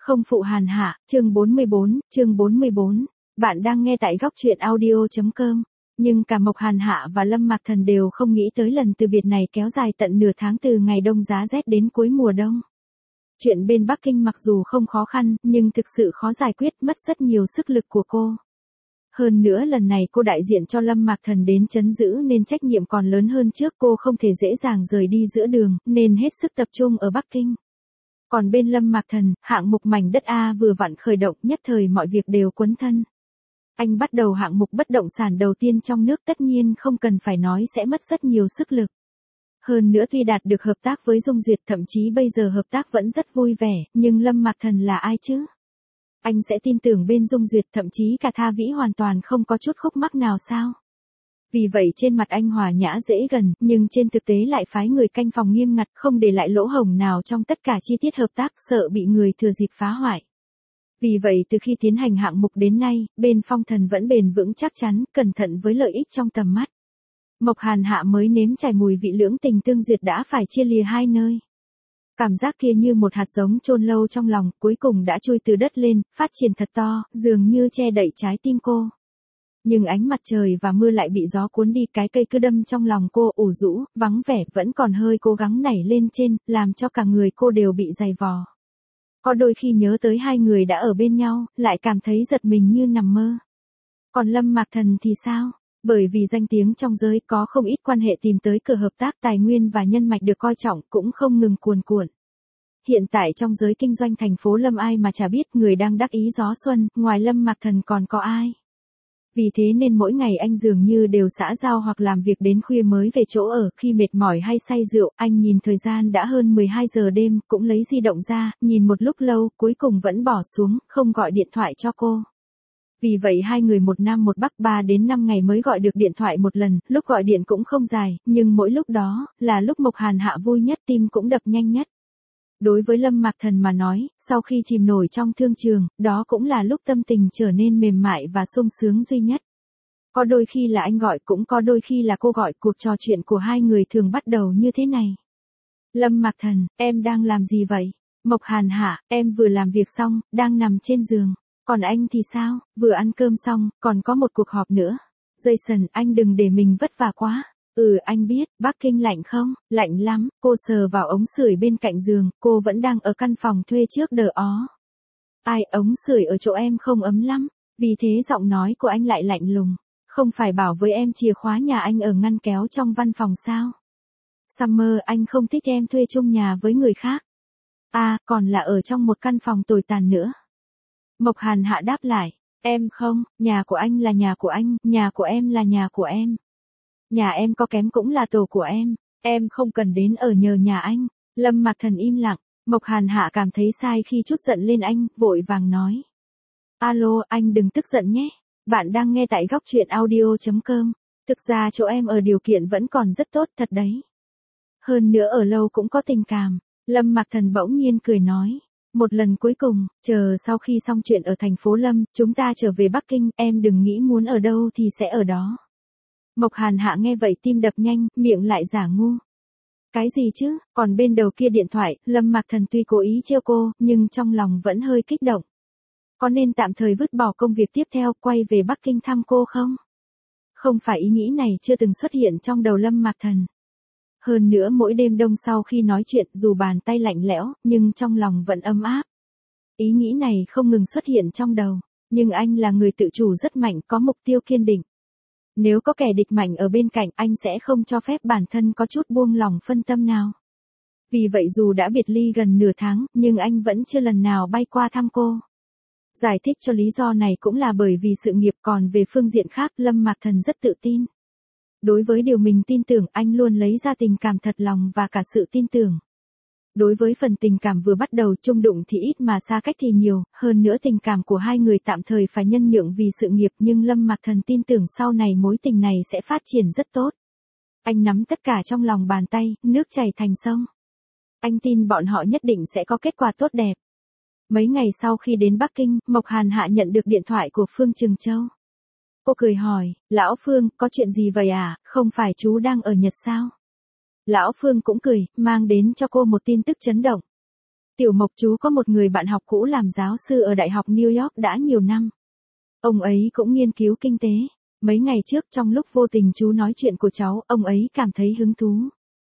Không phụ hàn hạ, chương 44. Bạn đang nghe tại góc truyện audio.com. Nhưng cả Mộc Hàn Hạ và Lâm Mạc Thần đều không nghĩ tới lần từ biệt này kéo dài tận nửa tháng từ ngày đông giá rét đến cuối mùa đông. Chuyện bên Bắc Kinh mặc dù không khó khăn, nhưng thực sự khó giải quyết, mất rất nhiều sức lực của cô. Hơn nữa lần này cô đại diện cho Lâm Mạc Thần đến trấn giữ nên trách nhiệm còn lớn hơn trước, cô không thể dễ dàng rời đi giữa đường, nên hết sức tập trung ở Bắc Kinh. Còn bên Lâm Mạc Thần, hạng mục mảnh đất A vừa vặn khởi động, nhất thời mọi việc đều quấn thân. Anh bắt đầu hạng mục bất động sản đầu tiên trong nước, tất nhiên không cần phải nói sẽ mất rất nhiều sức lực. Hơn nữa tuy đạt được hợp tác với Dung Duyệt, thậm chí bây giờ hợp tác vẫn rất vui vẻ, nhưng Lâm Mạc Thần là ai chứ? Anh sẽ tin tưởng bên Dung Duyệt, thậm chí cả Tha Vĩ hoàn toàn không có chút khúc mắc nào sao? Vì vậy trên mặt anh hòa nhã dễ gần, nhưng trên thực tế lại phái người canh phòng nghiêm ngặt, không để lại lỗ hổng nào trong tất cả chi tiết hợp tác, sợ bị người thừa dịp phá hoại. Vì vậy từ khi tiến hành hạng mục đến nay, bên Phong Thần vẫn bền vững chắc chắn, cẩn thận với lợi ích trong tầm mắt. Mộc Hàn Hạ mới nếm trải mùi vị lưỡng tình tương duyệt đã phải chia lìa hai nơi. Cảm giác kia như một hạt giống chôn lâu trong lòng, cuối cùng đã trôi từ đất lên, phát triển thật to, dường như che đậy trái tim cô. Nhưng ánh mặt trời và mưa lại bị gió cuốn đi, cái cây cứ đâm trong lòng cô, ủ rũ, vắng vẻ, vẫn còn hơi cố gắng nảy lên trên, làm cho cả người cô đều bị dày vò. Có đôi khi nhớ tới hai người đã ở bên nhau, lại cảm thấy giật mình như nằm mơ. Còn Lâm Mạc Thần thì sao? Bởi vì danh tiếng trong giới, có không ít quan hệ tìm tới cửa hợp tác, tài nguyên và nhân mạch được coi trọng cũng không ngừng cuồn cuộn. Hiện tại trong giới kinh doanh thành phố Lâm ai mà chả biết, người đang đắc ý gió xuân, ngoài Lâm Mạc Thần còn có ai? Vì thế nên mỗi ngày anh dường như đều xã giao hoặc làm việc đến khuya mới về chỗ ở, khi mệt mỏi hay say rượu, anh nhìn thời gian đã hơn 12 giờ đêm, cũng lấy di động ra, nhìn một lúc lâu, cuối cùng vẫn bỏ xuống, không gọi điện thoại cho cô. Vì vậy hai người một nam một bắc, 3 đến 5 ngày mới gọi được điện thoại một lần, lúc gọi điện cũng không dài, nhưng mỗi lúc đó, là lúc Mộc Hàn Hạ vui nhất, tim cũng đập nhanh nhất. Đối với Lâm Mạc Thần mà nói, sau khi chìm nổi trong thương trường, đó cũng là lúc tâm tình trở nên mềm mại và sung sướng duy nhất. Có đôi khi là anh gọi, cũng có đôi khi là cô gọi, cuộc trò chuyện của hai người thường bắt đầu như thế này. Lâm Mạc Thần, em đang làm gì vậy? Mộc Hàn Hạ, em vừa làm việc xong, đang nằm trên giường. Còn anh thì sao? Vừa ăn cơm xong, còn có một cuộc họp nữa. Jason, anh đừng để mình vất vả quá. Anh biết, Bắc Kinh lạnh không? Lạnh lắm, cô sờ vào ống sưởi bên cạnh giường, cô vẫn đang ở căn phòng thuê trước đờ ó. Ai, ống sưởi ở chỗ em không ấm lắm, vì thế giọng nói của anh lại lạnh lùng. Không phải bảo với em chìa khóa nhà anh ở ngăn kéo trong văn phòng sao? Summer, anh không thích em thuê chung nhà với người khác. Còn là ở trong một căn phòng tồi tàn nữa. Mộc Hàn Hạ đáp lại, em không, nhà của anh là nhà của anh, nhà của em là nhà của em. Nhà em có kém cũng là tổ của em không cần đến ở nhờ nhà anh. Lâm Mạc Thần im lặng, Mộc Hàn Hạ cảm thấy sai khi trút giận lên anh, vội vàng nói. Alo, anh đừng tức giận nhé, bạn đang nghe tại góc truyện audio.com. Thực ra chỗ em ở điều kiện vẫn còn rất tốt thật đấy. Hơn nữa ở lâu cũng có tình cảm. Lâm Mạc Thần bỗng nhiên cười nói. Một lần cuối cùng, chờ sau khi xong chuyện ở thành phố Lâm, chúng ta trở về Bắc Kinh, em đừng nghĩ muốn ở đâu thì sẽ ở đó. Mộc Hàn Hạ nghe vậy tim đập nhanh, miệng lại giả ngu. Cái gì chứ? Còn bên đầu kia điện thoại, Lâm Mạc Thần tuy cố ý trêu cô, nhưng trong lòng vẫn hơi kích động. Có nên tạm thời vứt bỏ công việc tiếp theo, quay về Bắc Kinh thăm cô không? Không phải, ý nghĩ này chưa từng xuất hiện trong đầu Lâm Mạc Thần. Hơn nữa mỗi đêm đông sau khi nói chuyện, dù bàn tay lạnh lẽo, nhưng trong lòng vẫn ấm áp. Ý nghĩ này không ngừng xuất hiện trong đầu, nhưng anh là người tự chủ rất mạnh, có mục tiêu kiên định. Nếu có kẻ địch mạnh ở bên cạnh, anh sẽ không cho phép bản thân có chút buông lỏng phân tâm nào. Vì vậy dù đã biệt ly gần nửa tháng, nhưng anh vẫn chưa lần nào bay qua thăm cô. Giải thích cho lý do này cũng là bởi vì sự nghiệp, còn về phương diện khác, Lâm Mạc Thần rất tự tin. Đối với điều mình tin tưởng, anh luôn lấy ra tình cảm thật lòng và cả sự tin tưởng. Đối với phần tình cảm vừa bắt đầu, chung đụng thì ít mà xa cách thì nhiều, hơn nữa tình cảm của hai người tạm thời phải nhân nhượng vì sự nghiệp, nhưng Lâm Mạc Thần tin tưởng sau này mối tình này sẽ phát triển rất tốt. Anh nắm tất cả trong lòng bàn tay, nước chảy thành sông. Anh tin bọn họ nhất định sẽ có kết quả tốt đẹp. Mấy ngày sau khi đến Bắc Kinh, Mộc Hàn Hạ nhận được điện thoại của Phương Trừng Châu. Cô cười hỏi, Lão Phương, có chuyện gì vậy à, không phải chú đang ở Nhật sao? Lão Phương cũng cười, mang đến cho cô một tin tức chấn động. Tiểu Mộc chú có một người bạn học cũ làm giáo sư ở Đại học New York đã nhiều năm. Ông ấy cũng nghiên cứu kinh tế. Mấy ngày trước trong lúc vô tình chú nói chuyện của cháu, ông ấy cảm thấy hứng thú.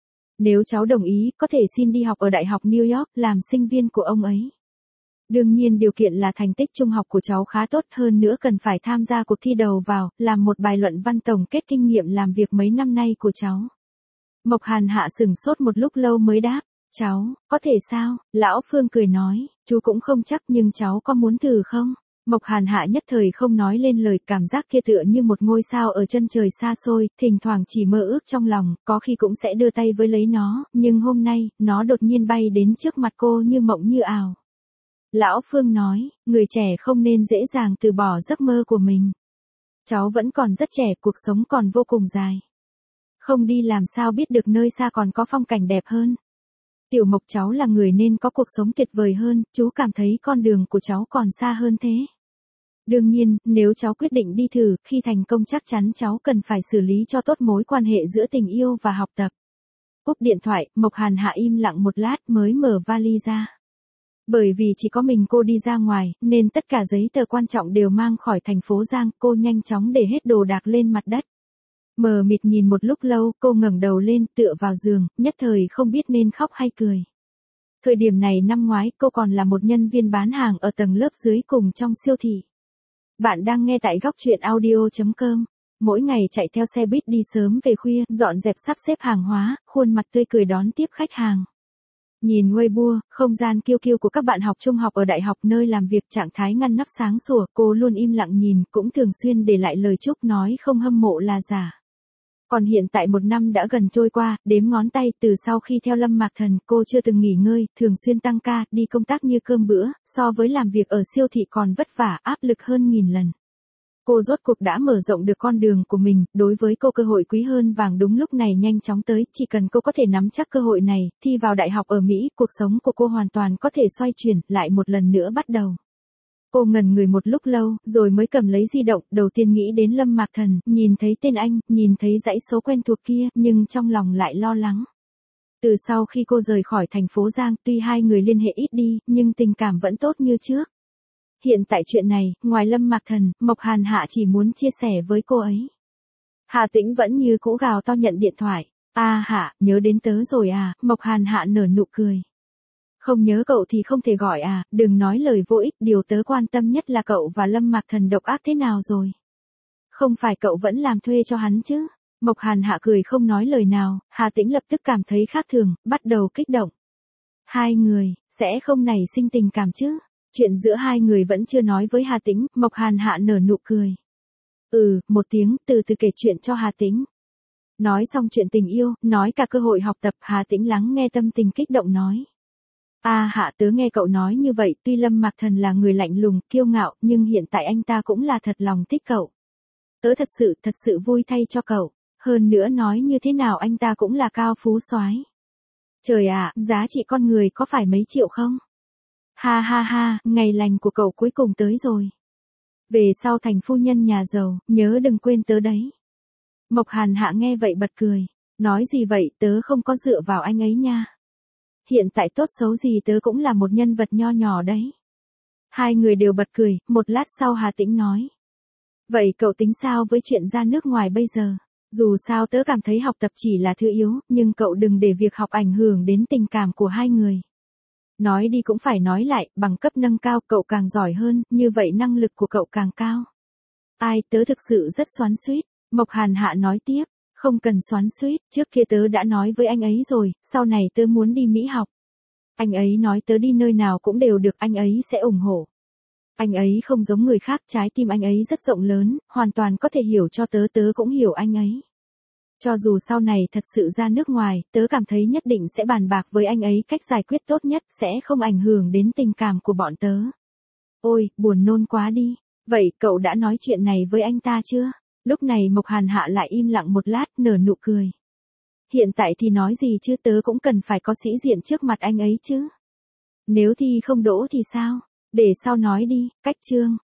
Nếu cháu đồng ý, có thể xin đi học ở Đại học New York làm sinh viên của ông ấy. Đương nhiên điều kiện là thành tích trung học của cháu khá tốt, hơn nữa cần phải tham gia cuộc thi đầu vào, làm một bài luận văn tổng kết kinh nghiệm làm việc mấy năm nay của cháu. Mộc Hàn Hạ sửng sốt một lúc lâu mới đáp, cháu, có thể sao? Lão Phương cười nói, chú cũng không chắc nhưng cháu có muốn thử không? Mộc Hàn Hạ nhất thời không nói lên lời, cảm giác kia tựa như một ngôi sao ở chân trời xa xôi, thỉnh thoảng chỉ mơ ước trong lòng, có khi cũng sẽ đưa tay với lấy nó, nhưng hôm nay, nó đột nhiên bay đến trước mặt cô như mộng như ảo. Lão Phương nói, người trẻ không nên dễ dàng từ bỏ giấc mơ của mình. Cháu vẫn còn rất trẻ, cuộc sống còn vô cùng dài. Không đi làm sao biết được nơi xa còn có phong cảnh đẹp hơn. Tiểu Mộc cháu là người nên có cuộc sống tuyệt vời hơn, chú cảm thấy con đường của cháu còn xa hơn thế. Đương nhiên, nếu cháu quyết định đi thử, khi thành công chắc chắn cháu cần phải xử lý cho tốt mối quan hệ giữa tình yêu và học tập. Cúp điện thoại, Mộc Hàn Hạ im lặng một lát mới mở vali ra. Bởi vì chỉ có mình cô đi ra ngoài, nên tất cả giấy tờ quan trọng đều mang khỏi thành phố Giang, cô nhanh chóng để hết đồ đạc lên mặt đất. Mờ mịt nhìn một lúc lâu, cô ngẩng đầu lên, tựa vào giường, nhất thời không biết nên khóc hay cười. Thời điểm này năm ngoái, cô còn là một nhân viên bán hàng ở tầng lớp dưới cùng trong siêu thị. Bạn đang nghe tại góc truyện audio.com. Mỗi ngày chạy theo xe buýt đi sớm về khuya, dọn dẹp sắp xếp hàng hóa, khuôn mặt tươi cười đón tiếp khách hàng. Nhìn Weibo, không gian kiêu kiêu của các bạn học trung học ở đại học nơi làm việc trạng thái ngăn nắp sáng sủa, cô luôn im lặng nhìn, cũng thường xuyên để lại lời chúc nói không hâm mộ là giả. Còn hiện tại một năm đã gần trôi qua, đếm ngón tay, từ sau khi theo Lâm Mạc Thần, cô chưa từng nghỉ ngơi, thường xuyên tăng ca, đi công tác như cơm bữa, so với làm việc ở siêu thị còn vất vả, áp lực hơn nghìn lần. Cô rốt cuộc đã mở rộng được con đường của mình, đối với cô cơ hội quý hơn vàng đúng lúc này nhanh chóng tới, chỉ cần cô có thể nắm chắc cơ hội này, thi vào đại học ở Mỹ, cuộc sống của cô hoàn toàn có thể xoay chuyển, lại một lần nữa bắt đầu. Cô ngẩn người một lúc lâu, rồi mới cầm lấy di động, đầu tiên nghĩ đến Lâm Mạc Thần, nhìn thấy tên anh, nhìn thấy dãy số quen thuộc kia, nhưng trong lòng lại lo lắng. Từ sau khi cô rời khỏi thành phố Giang, tuy hai người liên hệ ít đi, nhưng tình cảm vẫn tốt như trước. Hiện tại chuyện này, ngoài Lâm Mạc Thần, Mộc Hàn Hạ chỉ muốn chia sẻ với cô ấy. Hà Tĩnh vẫn như cũ gào to nhận điện thoại. Hạ, nhớ đến tớ rồi à, Mộc Hàn Hạ nở nụ cười. Không nhớ cậu thì không thể gọi à, đừng nói lời vô ích, điều tớ quan tâm nhất là cậu và Lâm Mạc Thần độc ác thế nào rồi. Không phải cậu vẫn làm thuê cho hắn chứ? Mộc Hàn Hạ cười không nói lời nào, Hà Tĩnh lập tức cảm thấy khác thường, bắt đầu kích động. Hai người, sẽ không nảy sinh tình cảm chứ? Chuyện giữa hai người vẫn chưa nói với Hà Tĩnh, Mộc Hàn Hạ nở nụ cười. Một tiếng, từ từ kể chuyện cho Hà Tĩnh. Nói xong chuyện tình yêu, nói cả cơ hội học tập, Hà Tĩnh lắng nghe tâm tình kích động nói. Hạ, tớ nghe cậu nói như vậy, tuy Lâm Mạc Thần là người lạnh lùng, kiêu ngạo, nhưng hiện tại anh ta cũng là thật lòng thích cậu. Tớ thật sự vui thay cho cậu. Hơn nữa nói như thế nào anh ta cũng là cao phú soái. Trời ạ, giá trị con người có phải mấy triệu không? Ha, ngày lành của cậu cuối cùng tới rồi. Về sau thành phu nhân nhà giàu, nhớ đừng quên tớ đấy. Mộc Hàn Hạ nghe vậy bật cười. Nói gì vậy, tớ không có dựa vào anh ấy nha. Hiện tại tốt xấu gì tớ cũng là một nhân vật nho nhỏ đấy. Hai người đều bật cười, một lát sau Hà Tĩnh nói. Vậy cậu tính sao với chuyện ra nước ngoài bây giờ? Dù sao tớ cảm thấy học tập chỉ là thứ yếu, nhưng cậu đừng để việc học ảnh hưởng đến tình cảm của hai người. Nói đi cũng phải nói lại, bằng cấp nâng cao, cậu càng giỏi hơn, như vậy năng lực của cậu càng cao. Tớ thực sự rất xoắn xuýt. Mộc Hàn Hạ nói tiếp, không cần xoắn xuýt, trước kia tớ đã nói với anh ấy rồi, sau này tớ muốn đi Mỹ học. Anh ấy nói tớ đi nơi nào cũng đều được, anh ấy sẽ ủng hộ. Anh ấy không giống người khác, trái tim anh ấy rất rộng lớn, hoàn toàn có thể hiểu cho tớ, tớ cũng hiểu anh ấy. Cho dù sau này thật sự ra nước ngoài, tớ cảm thấy nhất định sẽ bàn bạc với anh ấy cách giải quyết tốt nhất, sẽ không ảnh hưởng đến tình cảm của bọn tớ. Ôi, buồn nôn quá đi. Vậy cậu đã nói chuyện này với anh ta chưa? Lúc này Mộc Hàn Hạ lại im lặng một lát, nở nụ cười. Hiện tại thì nói gì chứ, tớ cũng cần phải có sĩ diện trước mặt anh ấy chứ. Nếu thi không đỗ thì sao? Để sau nói đi, cách chương.